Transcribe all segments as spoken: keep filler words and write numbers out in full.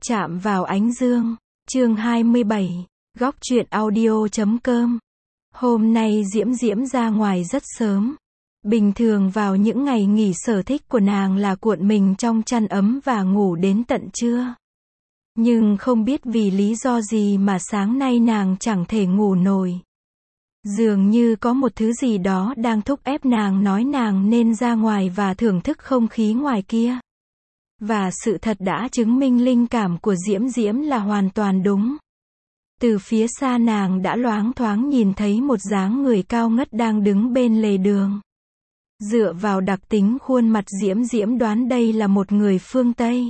Chạm vào ánh dương. Chương hai mươi bảy. Góc truyện audio chấm com. Hôm nay Diễm Diễm ra ngoài rất sớm. Bình thường vào những ngày nghỉ sở thích của nàng là cuộn mình trong chăn ấm và ngủ đến tận trưa. Nhưng không biết vì lý do gì mà sáng nay nàng chẳng thể ngủ nổi. Dường như có một thứ gì đó đang thúc ép nàng nói nàng nên ra ngoài và thưởng thức không khí ngoài kia. Và sự thật đã chứng minh linh cảm của Diễm Diễm là hoàn toàn đúng. Từ phía xa nàng đã loáng thoáng nhìn thấy một dáng người cao ngất đang đứng bên lề đường. Dựa vào đặc tính khuôn mặt Diễm Diễm đoán đây là một người phương Tây.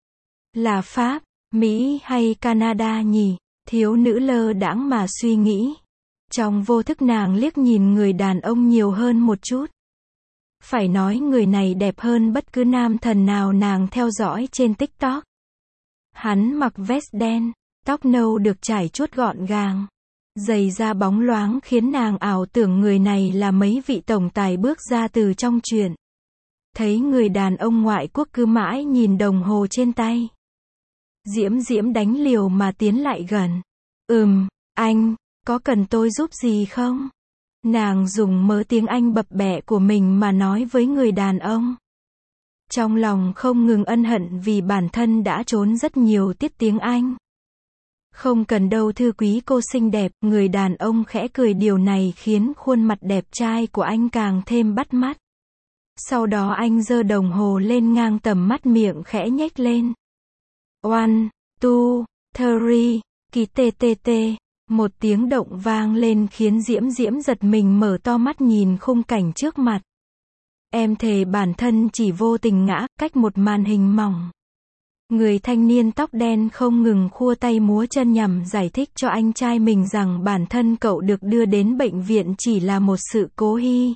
Là Pháp, Mỹ hay Canada nhỉ? Thiếu nữ lơ đãng mà suy nghĩ. Trong vô thức nàng liếc nhìn người đàn ông nhiều hơn một chút. Phải nói người này đẹp hơn bất cứ nam thần nào nàng theo dõi trên TikTok. Hắn mặc vest đen, tóc nâu được trải chuốt gọn gàng. Giày da bóng loáng khiến nàng ảo tưởng người này là mấy vị tổng tài bước ra từ trong truyện. Thấy người đàn ông ngoại quốc cứ mãi nhìn đồng hồ trên tay. Diễm Diễm đánh liều mà tiến lại gần. Ừm, anh, có cần tôi giúp gì không? Nàng dùng mớ tiếng Anh bập bẹ của mình mà nói với người đàn ông. Trong lòng không ngừng ân hận vì bản thân đã trốn rất nhiều tiết tiếng Anh. Không cần đâu thưa quý cô xinh đẹp, người đàn ông khẽ cười, điều này khiến khuôn mặt đẹp trai của anh càng thêm bắt mắt. Sau đó anh giơ đồng hồ lên ngang tầm mắt, miệng khẽ nhếch lên. One, two, three, ký tê tê tê. Một tiếng động vang lên khiến Diễm Diễm giật mình mở to mắt nhìn khung cảnh trước mặt. Em thề bản thân chỉ vô tình ngã cách một màn hình mỏng. Người thanh niên tóc đen không ngừng khua tay múa chân nhằm giải thích cho anh trai mình rằng bản thân cậu được đưa đến bệnh viện chỉ là một sự cố hy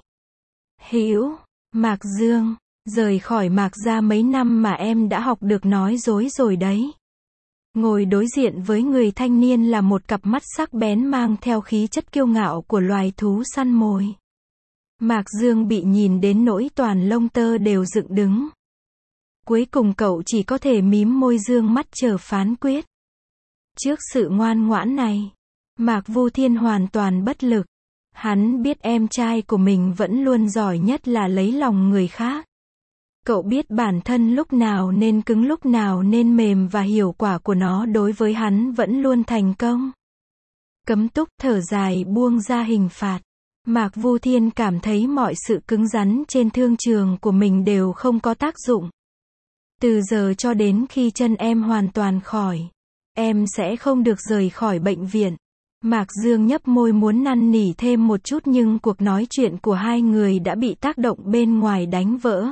hữu. Mạc Dương, rời khỏi Mạc gia mấy năm mà em đã học được nói dối rồi đấy. Ngồi đối diện với người thanh niên là một cặp mắt sắc bén mang theo khí chất kiêu ngạo của loài thú săn mồi. Mạc Dương bị nhìn đến nỗi toàn lông tơ đều dựng đứng. Cuối cùng cậu chỉ có thể mím môi dương mắt chờ phán quyết. Trước sự ngoan ngoãn này, Mạc Vu Thiên hoàn toàn bất lực. Hắn biết em trai của mình vẫn luôn giỏi nhất là lấy lòng người khác. Cậu biết bản thân lúc nào nên cứng lúc nào nên mềm và hiệu quả của nó đối với hắn vẫn luôn thành công. Cấm túc thở dài buông ra hình phạt. Mạc Vu Thiên cảm thấy mọi sự cứng rắn trên thương trường của mình đều không có tác dụng. Từ giờ cho đến khi chân em hoàn toàn khỏi, em sẽ không được rời khỏi bệnh viện. Mạc Dương nhấp môi muốn năn nỉ thêm một chút nhưng cuộc nói chuyện của hai người đã bị tác động bên ngoài đánh vỡ.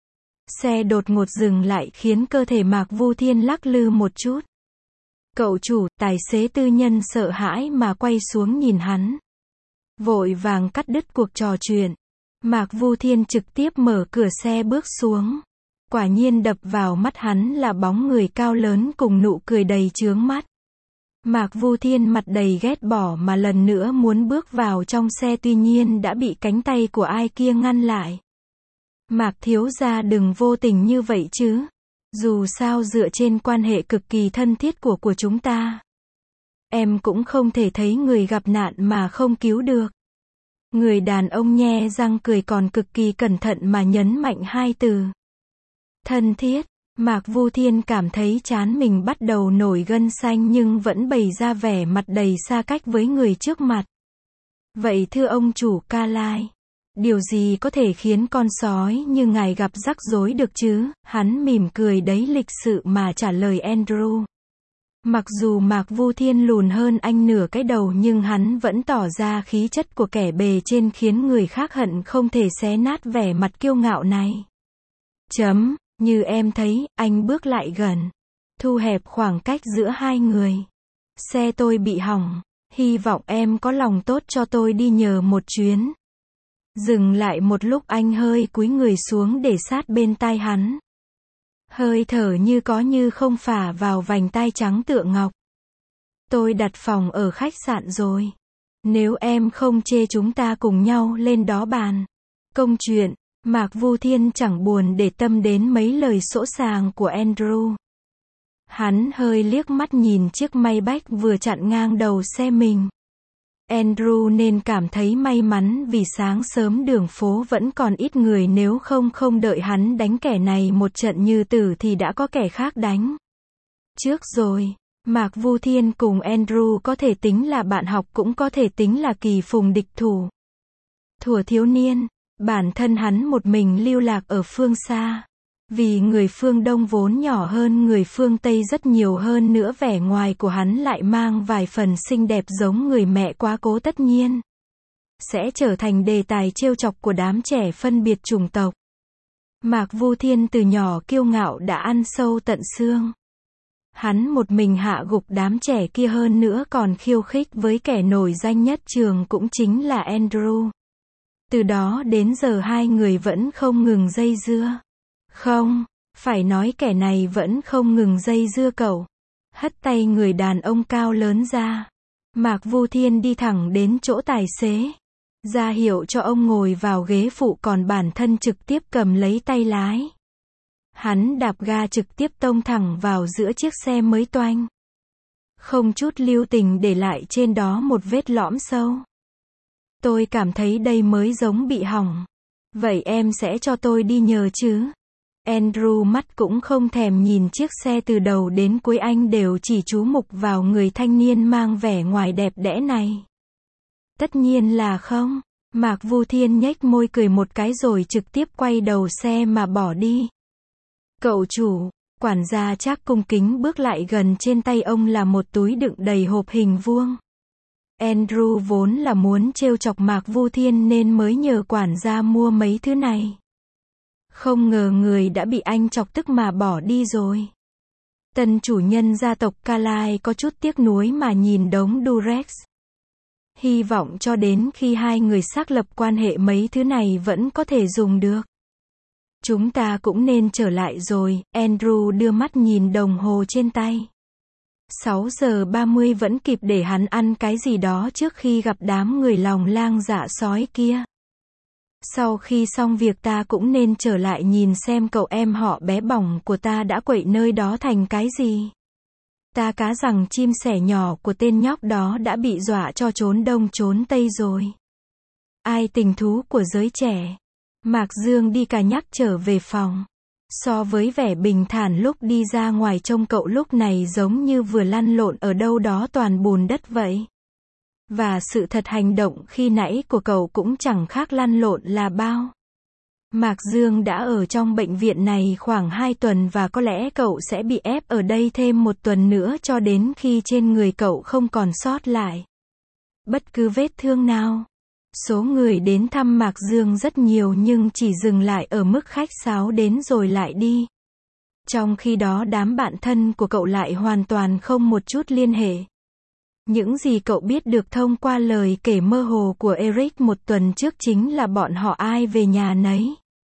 Xe đột ngột dừng lại khiến cơ thể Mạc Vu Thiên lắc lư một chút. Cậu chủ, tài xế tư nhân sợ hãi mà quay xuống nhìn hắn. Vội vàng cắt đứt cuộc trò chuyện. Mạc Vu Thiên trực tiếp mở cửa xe bước xuống. Quả nhiên đập vào mắt hắn là bóng người cao lớn cùng nụ cười đầy chướng mắt. Mạc Vu Thiên mặt đầy ghét bỏ mà lần nữa muốn bước vào trong xe, tuy nhiên đã bị cánh tay của ai kia ngăn lại. Mạc thiếu gia đừng vô tình như vậy chứ. Dù sao dựa trên quan hệ cực kỳ thân thiết của của chúng ta, em cũng không thể thấy người gặp nạn mà không cứu được. Người đàn ông nhe răng cười còn cực kỳ cẩn thận mà nhấn mạnh hai từ. Thân thiết. Mạc Vu Thiên cảm thấy trán mình bắt đầu nổi gân xanh nhưng vẫn bày ra vẻ mặt đầy xa cách với người trước mặt. Vậy thưa ông chủ Ca Lai, điều gì có thể khiến con sói như ngài gặp rắc rối được chứ? Hắn mỉm cười đầy lịch sự mà trả lời Andrew. Mặc dù Mạc Vu Thiên lùn hơn anh nửa cái đầu nhưng hắn vẫn tỏ ra khí chất của kẻ bề trên khiến người khác hận không thể xé nát vẻ mặt kiêu ngạo này. Chấm, như em thấy, anh bước lại gần. Thu hẹp khoảng cách giữa hai người. Xe tôi bị hỏng. Hy vọng em có lòng tốt cho tôi đi nhờ một chuyến. Dừng lại một lúc anh hơi cúi người xuống để sát bên tai hắn. Hơi thở như có như không phả vào vành tai trắng tựa ngọc. Tôi đặt phòng ở khách sạn rồi. Nếu em không chê chúng ta cùng nhau lên đó bàn công chuyện. Mạc Vu Thiên chẳng buồn để tâm đến mấy lời sỗ sàng của Andrew. Hắn hơi liếc mắt nhìn chiếc Maybach vừa chặn ngang đầu xe mình. Andrew nên cảm thấy may mắn vì sáng sớm đường phố vẫn còn ít người, nếu không không đợi hắn đánh kẻ này một trận như tử thì đã có kẻ khác đánh trước rồi. Mạc Vu Thiên cùng Andrew có thể tính là bạn học, cũng có thể tính là kỳ phùng địch thủ. Thuở thiếu niên, bản thân hắn một mình lưu lạc ở phương xa. Vì người phương Đông vốn nhỏ hơn người phương Tây rất nhiều, hơn nữa vẻ ngoài của hắn lại mang vài phần xinh đẹp giống người mẹ quá cố, tất nhiên sẽ trở thành đề tài trêu chọc của đám trẻ phân biệt chủng tộc. Mạc Vu Thiên từ nhỏ kiêu ngạo đã ăn sâu tận xương. Hắn một mình hạ gục đám trẻ kia, hơn nữa còn khiêu khích với kẻ nổi danh nhất trường cũng chính là Andrew. Từ đó đến giờ hai người vẫn không ngừng dây dưa. Không, phải nói kẻ này vẫn không ngừng dây dưa cậu. Hất tay người đàn ông cao lớn ra. Mạc Vu Thiên đi thẳng đến chỗ tài xế, ra hiệu cho ông ngồi vào ghế phụ, còn bản thân trực tiếp cầm lấy tay lái. Hắn đạp ga trực tiếp tông thẳng vào giữa chiếc xe mới toanh, không chút lưu tình để lại trên đó một vết lõm sâu. Tôi cảm thấy đây mới giống bị hỏng. Vậy em sẽ cho tôi đi nhờ chứ? Andrew mắt cũng không thèm nhìn chiếc xe từ đầu đến cuối, anh đều chỉ chú mục vào người thanh niên mang vẻ ngoài đẹp đẽ này. Tất nhiên là không. Mạc Vu Thiên nhếch môi cười một cái rồi trực tiếp quay đầu xe mà bỏ đi. Cậu chủ, quản gia Trác cung kính bước lại gần, trên tay ông là một túi đựng đầy hộp hình vuông. Andrew vốn là muốn trêu chọc Mạc Vu Thiên nên mới nhờ quản gia mua mấy thứ này. Không ngờ người đã bị anh chọc tức mà bỏ đi rồi. Tân chủ nhân gia tộc Carlyle có chút tiếc nuối mà nhìn đống Durex. Hy vọng cho đến khi hai người xác lập quan hệ mấy thứ này vẫn có thể dùng được. Chúng ta cũng nên trở lại rồi. Andrew đưa mắt nhìn đồng hồ trên tay. sáu giờ ba mươi vẫn kịp để hắn ăn cái gì đó trước khi gặp đám người lòng lang dạ sói kia. Sau khi xong việc ta cũng nên trở lại nhìn xem cậu em họ bé bỏng của ta đã quậy nơi đó thành cái gì. Ta cá rằng chim sẻ nhỏ của tên nhóc đó đã bị dọa cho trốn đông trốn tây rồi. Ai tình thú của giới trẻ. Mạc Dương đi cà nhắc trở về phòng. So với vẻ bình thản lúc đi ra ngoài, trông cậu lúc này giống như vừa lăn lộn ở đâu đó toàn bùn đất vậy. Và sự thật hành động khi nãy của cậu cũng chẳng khác lăn lộn là bao. Mạc Dương đã ở trong bệnh viện này khoảng hai tuần và có lẽ cậu sẽ bị ép ở đây thêm một tuần nữa cho đến khi trên người cậu không còn sót lại bất cứ vết thương nào. Số người đến thăm Mạc Dương rất nhiều nhưng chỉ dừng lại ở mức khách sáo đến rồi lại đi. Trong khi đó đám bạn thân của cậu lại hoàn toàn không một chút liên hệ. Những gì cậu biết được thông qua lời kể mơ hồ của Eric một tuần trước chính là bọn họ ai về nhà nấy.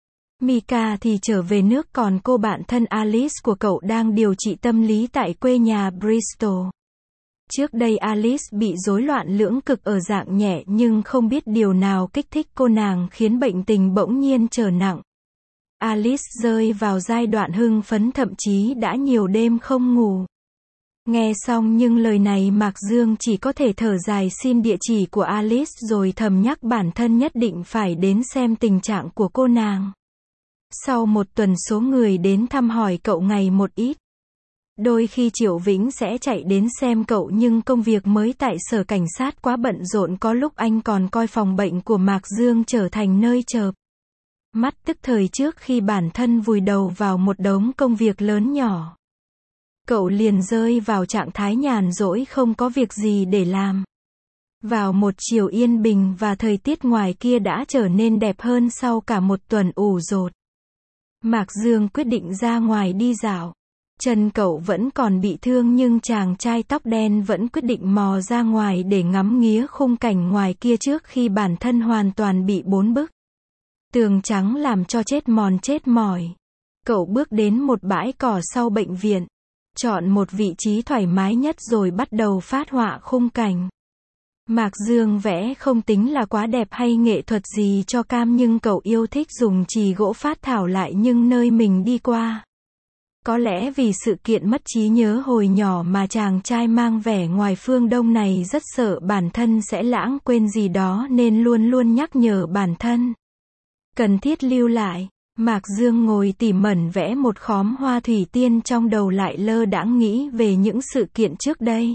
Mika thì trở về nước, còn cô bạn thân Alice của cậu đang điều trị tâm lý tại quê nhà Bristol. Trước đây Alice bị rối loạn lưỡng cực ở dạng nhẹ, nhưng không biết điều nào kích thích cô nàng khiến bệnh tình bỗng nhiên trở nặng. Alice rơi vào giai đoạn hưng phấn, thậm chí đã nhiều đêm không ngủ. Nghe xong những lời này, Mạc Dương chỉ có thể thở dài xin địa chỉ của Alice rồi thầm nhắc bản thân nhất định phải đến xem tình trạng của cô nàng. Sau một tuần số người đến thăm hỏi cậu ngày một ít. Đôi khi Triệu Vĩnh sẽ chạy đến xem cậu nhưng công việc mới tại sở cảnh sát quá bận rộn, có lúc anh còn coi phòng bệnh của Mạc Dương trở thành nơi chợp mắt tức thời trước khi bản thân vùi đầu vào một đống công việc lớn nhỏ. Cậu liền rơi vào trạng thái nhàn rỗi không có việc gì để làm. Vào một chiều yên bình và thời tiết ngoài kia đã trở nên đẹp hơn sau cả một tuần ủ rột. Mạc Dương quyết định ra ngoài đi dạo. Chân cậu vẫn còn bị thương nhưng chàng trai tóc đen vẫn quyết định mò ra ngoài để ngắm nghía khung cảnh ngoài kia trước khi bản thân hoàn toàn bị bốn bức tường trắng làm cho chết mòn chết mỏi. Cậu bước đến một bãi cỏ sau bệnh viện, chọn một vị trí thoải mái nhất rồi bắt đầu phát họa khung cảnh. Mạc Dương vẽ không tính là quá đẹp hay nghệ thuật gì cho cam, nhưng cậu yêu thích dùng chì gỗ phát thảo lại những nơi mình đi qua. Có lẽ vì sự kiện mất trí nhớ hồi nhỏ mà chàng trai mang vẻ ngoài phương Đông này rất sợ bản thân sẽ lãng quên gì đó nên luôn luôn nhắc nhở bản thân. Cần thiết lưu lại. Mạc Dương ngồi tỉ mẩn vẽ một khóm hoa thủy tiên, trong đầu lại lơ đãng nghĩ về những sự kiện trước đây.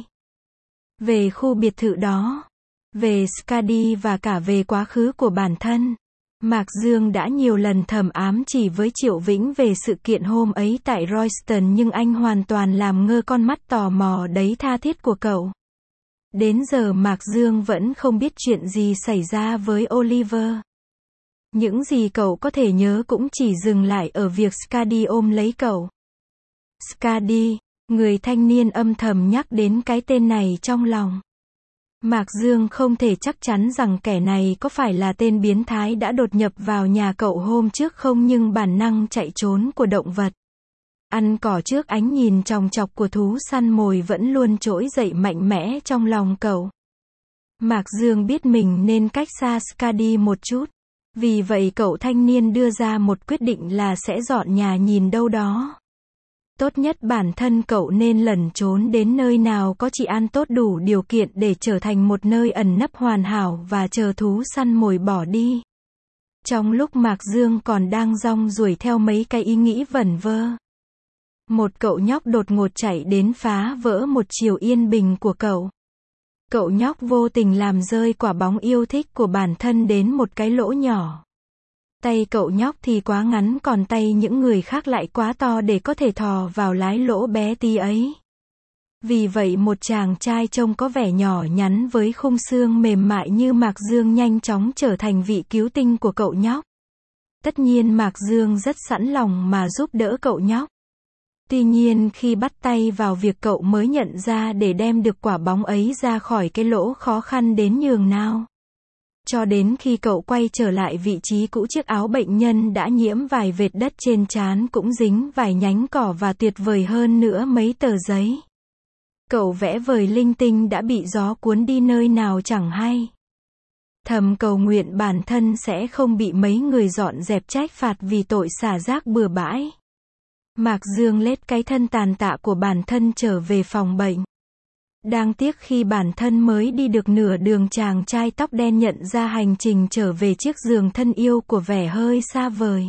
Về khu biệt thự đó. Về Skadi và cả về quá khứ của bản thân. Mạc Dương đã nhiều lần thầm ám chỉ với Triệu Vĩnh về sự kiện hôm ấy tại Royston, nhưng anh hoàn toàn làm ngơ con mắt tò mò đấy tha thiết của cậu. Đến giờ Mạc Dương vẫn không biết chuyện gì xảy ra với Oliver. Những gì cậu có thể nhớ cũng chỉ dừng lại ở việc Skadi ôm lấy cậu. Skadi, người thanh niên âm thầm nhắc đến cái tên này trong lòng. Mạc Dương không thể chắc chắn rằng kẻ này có phải là tên biến thái đã đột nhập vào nhà cậu hôm trước không, nhưng bản năng chạy trốn của động vật, ăn cỏ trước ánh nhìn chòng chọc của thú săn mồi vẫn luôn trỗi dậy mạnh mẽ trong lòng cậu. Mạc Dương biết mình nên cách xa Skadi một chút. Vì vậy cậu thanh niên đưa ra một quyết định là sẽ dọn nhà nhìn đâu đó. Tốt nhất bản thân cậu nên lẩn trốn đến nơi nào có chị ăn tốt đủ điều kiện để trở thành một nơi ẩn nấp hoàn hảo và chờ thú săn mồi bỏ đi. Trong lúc Mạc Dương còn đang rong ruổi theo mấy cái ý nghĩ vẩn vơ, một cậu nhóc đột ngột chạy đến phá vỡ một chiều yên bình của cậu. Cậu nhóc vô tình làm rơi quả bóng yêu thích của bản thân đến một cái lỗ nhỏ. Tay cậu nhóc thì quá ngắn, còn tay những người khác lại quá to để có thể thò vào lái lỗ bé tí ấy. Vì vậy một chàng trai trông có vẻ nhỏ nhắn với khung xương mềm mại như Mạc Dương nhanh chóng trở thành vị cứu tinh của cậu nhóc. Tất nhiên Mạc Dương rất sẵn lòng mà giúp đỡ cậu nhóc. Tuy nhiên khi bắt tay vào việc cậu mới nhận ra để đem được quả bóng ấy ra khỏi cái lỗ khó khăn đến nhường nào. Cho đến khi cậu quay trở lại vị trí cũ, chiếc áo bệnh nhân đã nhiễm vài vệt đất, trên trán cũng dính vài nhánh cỏ và tuyệt vời hơn nữa mấy tờ giấy. Cậu vẽ vời linh tinh đã bị gió cuốn đi nơi nào chẳng hay. Thầm cầu nguyện bản thân sẽ không bị mấy người dọn dẹp trách phạt vì tội xả rác bừa bãi. Mạc Dương lết cái thân tàn tạ của bản thân trở về phòng bệnh. Đáng tiếc khi bản thân mới đi được nửa đường, chàng trai tóc đen nhận ra hành trình trở về chiếc giường thân yêu của vẻ hơi xa vời.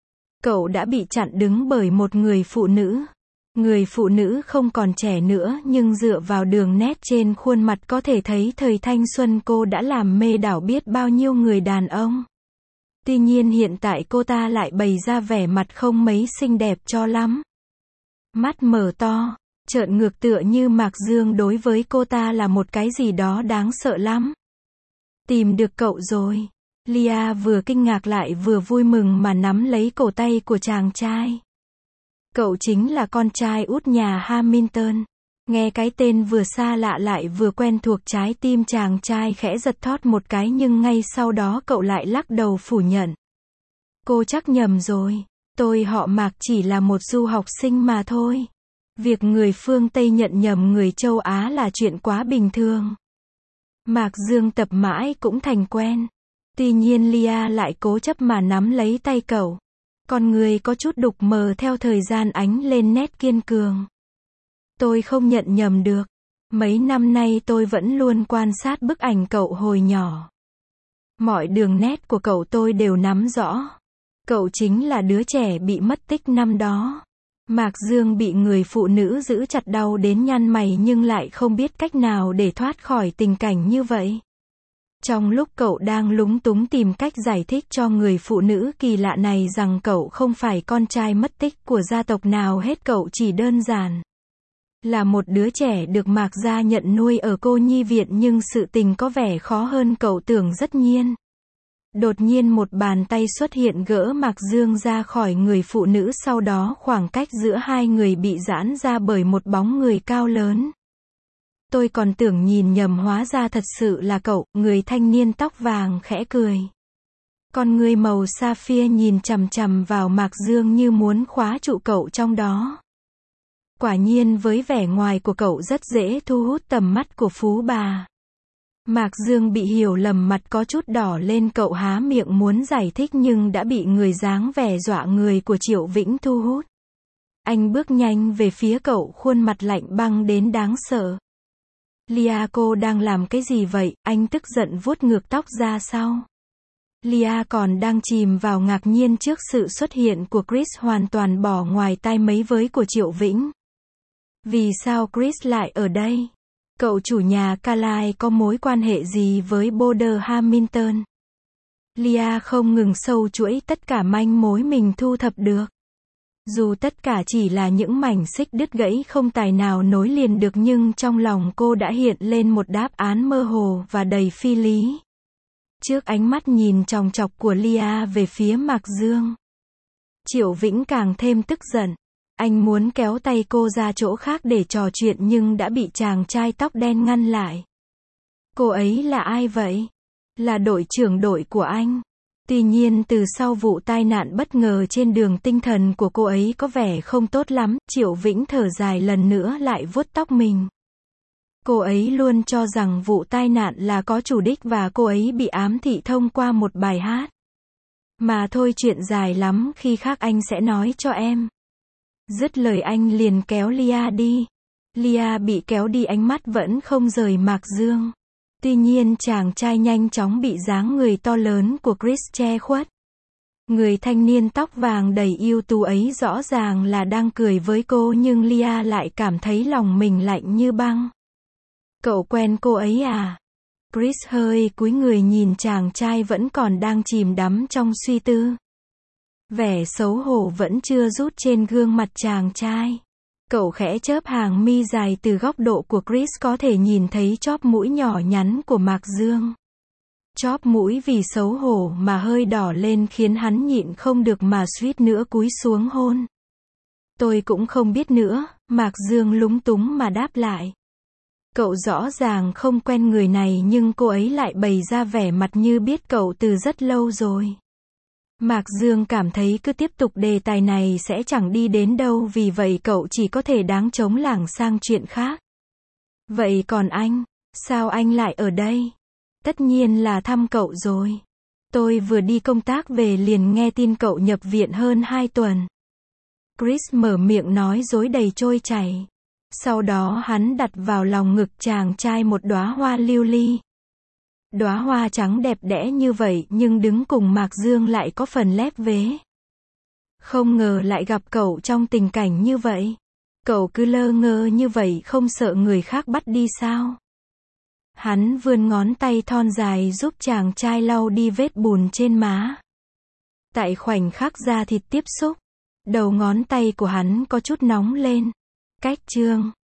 Cậu đã bị chặn đứng bởi một người phụ nữ. Người phụ nữ không còn trẻ nữa, nhưng dựa vào đường nét trên khuôn mặt có thể thấy thời thanh xuân cô đã làm mê đảo biết bao nhiêu người đàn ông. Tuy nhiên hiện tại cô ta lại bày ra vẻ mặt không mấy xinh đẹp cho lắm. Mắt mở to, trợn ngược, tựa như Mạc Dương đối với cô ta là một cái gì đó đáng sợ lắm. Tìm được cậu rồi. Lia vừa kinh ngạc lại vừa vui mừng mà nắm lấy cổ tay của chàng trai. Cậu chính là con trai út nhà Hamilton. Nghe cái tên vừa xa lạ lại vừa quen thuộc, trái tim chàng trai khẽ giật thót một cái, nhưng ngay sau đó cậu lại lắc đầu phủ nhận. Cô chắc nhầm rồi. Tôi họ Mạc, chỉ là một du học sinh mà thôi. Việc người phương Tây nhận nhầm người châu Á là chuyện quá bình thường. Mạc Dương tập mãi cũng thành quen. Tuy nhiên Lia lại cố chấp mà nắm lấy tay cậu. Con người có chút đục mờ theo thời gian ánh lên nét kiên cường. Tôi không nhận nhầm được. Mấy năm nay tôi vẫn luôn quan sát bức ảnh cậu hồi nhỏ. Mọi đường nét của cậu tôi đều nắm rõ. Cậu chính là đứa trẻ bị mất tích năm đó. Mạc Dương bị người phụ nữ giữ chặt đau đến nhăn mày, nhưng lại không biết cách nào để thoát khỏi tình cảnh như vậy. Trong lúc cậu đang lúng túng tìm cách giải thích cho người phụ nữ kỳ lạ này rằng cậu không phải con trai mất tích của gia tộc nào hết, cậu chỉ đơn giản là một đứa trẻ được Mạc gia nhận nuôi ở cô nhi viện, nhưng sự tình có vẻ khó hơn cậu tưởng rất nhiên. Đột nhiên một bàn tay xuất hiện gỡ Mạc Dương ra khỏi người phụ nữ, sau đó khoảng cách giữa hai người bị giãn ra bởi một bóng người cao lớn. Tôi còn tưởng nhìn nhầm, hóa ra thật sự là cậu. Người thanh niên tóc vàng khẽ cười. Con người màu sapphire nhìn chằm chằm vào Mạc Dương như muốn khóa trụ cậu trong đó. Quả nhiên với vẻ ngoài của cậu rất dễ thu hút tầm mắt của phú bà. Mạc Dương bị hiểu lầm, mặt có chút đỏ lên, cậu há miệng muốn giải thích nhưng đã bị người dáng vẻ dọa người của Triệu Vĩnh thu hút. Anh bước nhanh về phía cậu, khuôn mặt lạnh băng đến đáng sợ. Lia, cô đang làm cái gì vậy? Anh tức giận vuốt ngược tóc ra sau. Lia còn đang chìm vào ngạc nhiên trước sự xuất hiện của Chris, hoàn toàn bỏ ngoài tai mấy với của Triệu Vĩnh. Vì sao Chris lại ở đây? Cậu chủ nhà Carlisle có mối quan hệ gì với Boulder Hamilton? Lia không ngừng sâu chuỗi tất cả manh mối mình thu thập được. Dù tất cả chỉ là những mảnh xích đứt gãy không tài nào nối liền được, nhưng trong lòng cô đã hiện lên một đáp án mơ hồ và đầy phi lý. Trước ánh mắt nhìn chòng chọc của Lia về phía Mạc Dương, Triệu Vĩnh càng thêm tức giận. Anh muốn kéo tay cô ra chỗ khác để trò chuyện nhưng đã bị chàng trai tóc đen ngăn lại. Cô ấy là ai vậy? Là đội trưởng đội của anh. Tuy nhiên từ sau vụ tai nạn bất ngờ trên đường, tinh thần của cô ấy có vẻ không tốt lắm. Triệu Vĩnh thở dài lần nữa lại vuốt tóc mình. Cô ấy luôn cho rằng vụ tai nạn là có chủ đích và cô ấy bị ám thị thông qua một bài hát. Mà thôi, chuyện dài lắm, khi khác anh sẽ nói cho em. Dứt lời anh liền kéo Lia đi. Lia bị kéo đi, ánh mắt vẫn không rời Mạc Dương. Tuy nhiên chàng trai nhanh chóng bị dáng người to lớn của Chris che khuất. Người thanh niên tóc vàng đầy ưu tú ấy rõ ràng là đang cười với cô, nhưng Lia lại cảm thấy lòng mình lạnh như băng. Cậu quen cô ấy à? Chris hơi cúi người nhìn chàng trai vẫn còn đang chìm đắm trong suy tư. Vẻ xấu hổ vẫn chưa rút trên gương mặt chàng trai. Cậu khẽ chớp hàng mi dài, từ góc độ của Chris có thể nhìn thấy chóp mũi nhỏ nhắn của Mạc Dương. Chóp mũi vì xấu hổ mà hơi đỏ lên khiến hắn nhịn không được mà suýt nữa cúi xuống hôn. Tôi cũng không biết nữa, Mạc Dương lúng túng mà đáp lại. Cậu rõ ràng không quen người này nhưng cô ấy lại bày ra vẻ mặt như biết cậu từ rất lâu rồi. Mạc Dương cảm thấy cứ tiếp tục đề tài này sẽ chẳng đi đến đâu, vì vậy cậu chỉ có thể đáng chống lảng sang chuyện khác. Vậy còn anh, sao anh lại ở đây? Tất nhiên là thăm cậu rồi. Tôi vừa đi công tác về liền nghe tin cậu nhập viện hơn hai tuần. Chris mở miệng nói dối đầy trôi chảy. Sau đó hắn đặt vào lòng ngực chàng trai một đóa hoa lưu ly. Đóa hoa trắng đẹp đẽ như vậy nhưng đứng cùng Mạc Dương lại có phần lép vế. Không ngờ lại gặp cậu trong tình cảnh như vậy. Cậu cứ lơ ngơ như vậy không sợ người khác bắt đi sao? Hắn vươn ngón tay thon dài giúp chàng trai lau đi vết bùn trên má. Tại khoảnh khắc da thịt tiếp xúc, đầu ngón tay của hắn có chút nóng lên. Cách chương